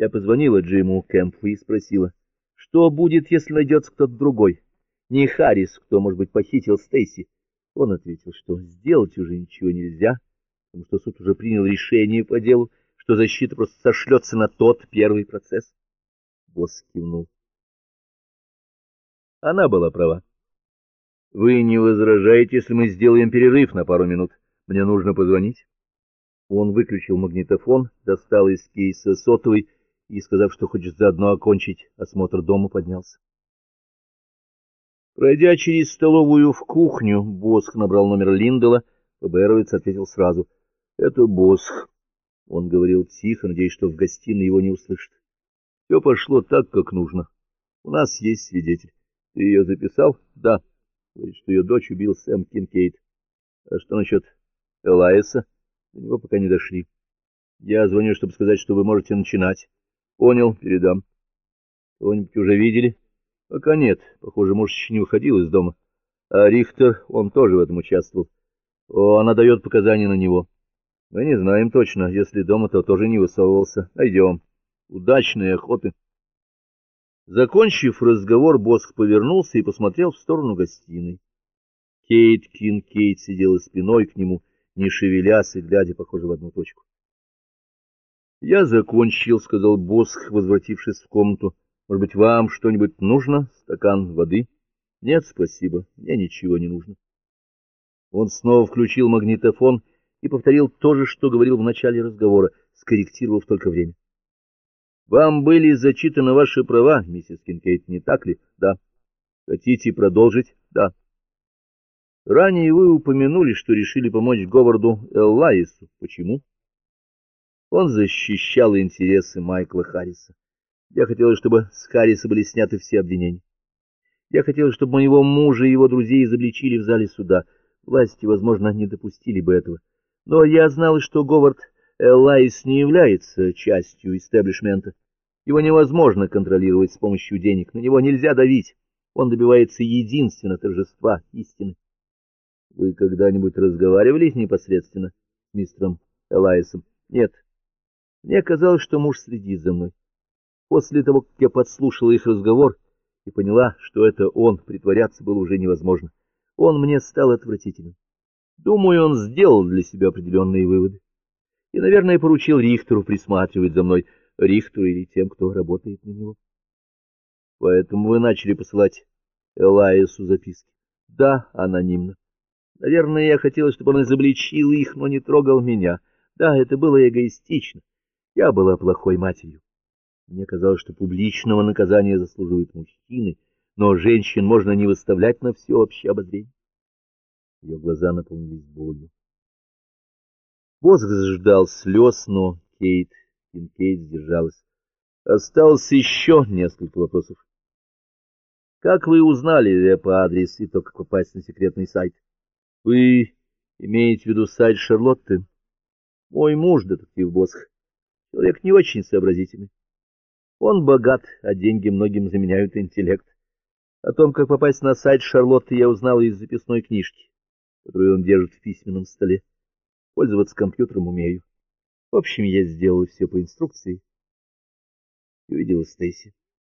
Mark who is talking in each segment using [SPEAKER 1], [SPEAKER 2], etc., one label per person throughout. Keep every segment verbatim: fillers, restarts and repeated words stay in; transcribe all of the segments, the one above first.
[SPEAKER 1] Я позвонила Джиму Кэмпу и спросила, что будет, если найдется кто-то другой, не Харрис, кто, может быть, похитил Стейси. Он ответил, что сделать уже ничего нельзя, потому что суд уже принял решение по делу, что защита просто сошлется на тот первый процесс. Босс кивнул. Она была права. Вы не возражаете, если мы сделаем перерыв на пару минут? Мне нужно позвонить. Он выключил магнитофон, достал из кейса сотовый и, сказав, что хочет заодно окончить осмотр дома, поднялся. Пройдя через столовую в кухню, Босх набрал номер Линдела. ФБРовец ответил сразу. — Это Босх. Он говорил тихо, надеясь, что в гостиной его не услышат. — Все пошло так, как нужно. У нас есть свидетель. Ты ее записал? — Да. Говорит, что ее дочь убил Сэм Кинкейд. А что насчет Элайса? До него пока не дошли. Я звоню, чтобы сказать, что вы можете начинать. Понял, передам. Кого-нибудь уже видели? Пока нет. Похоже, муж еще не выходил из дома. А Рихтер, он тоже в этом участвовал. О, она дает показания на него. Мы не знаем точно. Если дома, то тоже не высовывался. Найдем. Удачной охоты. Закончив разговор, Босх повернулся и посмотрел в сторону гостиной. Кейт Кинкейд сидела спиной к нему, не шевелясь и глядя, похоже, в одну точку. — Я закончил, — сказал Босх, возвратившись в комнату. — Может быть, вам что-нибудь нужно? Стакан воды? — Нет, спасибо, мне ничего не нужно. Он снова включил магнитофон и повторил то же, что говорил в начале разговора, скорректировав только время. — Вам были зачитаны ваши права, миссис Кинкейд, не так ли? — Да. — Хотите продолжить? — Да. — Ранее вы упомянули, что решили помочь Говарду Эллайсу. Почему? — Он защищал интересы Майкла Харриса. Я хотел, чтобы с Харриса были сняты все обвинения. Я хотел, чтобы моего мужа и его друзей изобличили в зале суда. Власти, возможно, не допустили бы этого. Но я знал, что Говард Эллайс не является частью истеблишмента. Его невозможно контролировать с помощью денег, на него нельзя давить. Он добивается единственно торжества истины. Вы когда-нибудь разговаривали непосредственно с мистером Эллайсом? Нет. Мне казалось, что муж следит за мной. После того, как я подслушала их разговор и поняла, что это он, притворяться было уже невозможно. Он мне стал отвратителен. Думаю, он сделал для себя определенные выводы. И, наверное, поручил Рихтеру присматривать за мной, Рихтеру или тем, кто работает на него. Поэтому вы начали посылать Элайсу записки. Да, анонимно. Наверное, я хотела, чтобы он изобличил их, но не трогал меня. Да, это было эгоистично. Я была плохой матерью. Мне казалось, что публичного наказания заслуживают мужчины, но женщин можно не выставлять на всеобщее обозрение. Ее глаза наполнились болью. Босх ждал слез, но Кейт Кинкейд сдержалась. Осталось еще несколько вопросов. Как вы узнали по адресу и то, как попасть на секретный сайт? Вы имеете в виду сайт Шарлотты? Мой муж, детектив Босх, человек не очень сообразительный. Он богат, а деньги многим заменяют интеллект. О том, как попасть на сайт Шарлотты, я узнал из записной книжки, которую он держит в письменном столе. Пользоваться компьютером умею. В общем, я сделал все по инструкции и увидела Стейси.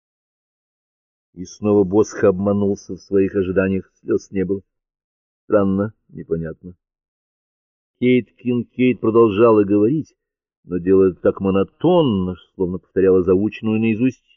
[SPEAKER 1] И снова Босх обманулся в своих ожиданиях, слез не было. Странно, непонятно. Кейт Кинкейд продолжала говорить, но делая это так монотонно, словно повторяла заученную наизусть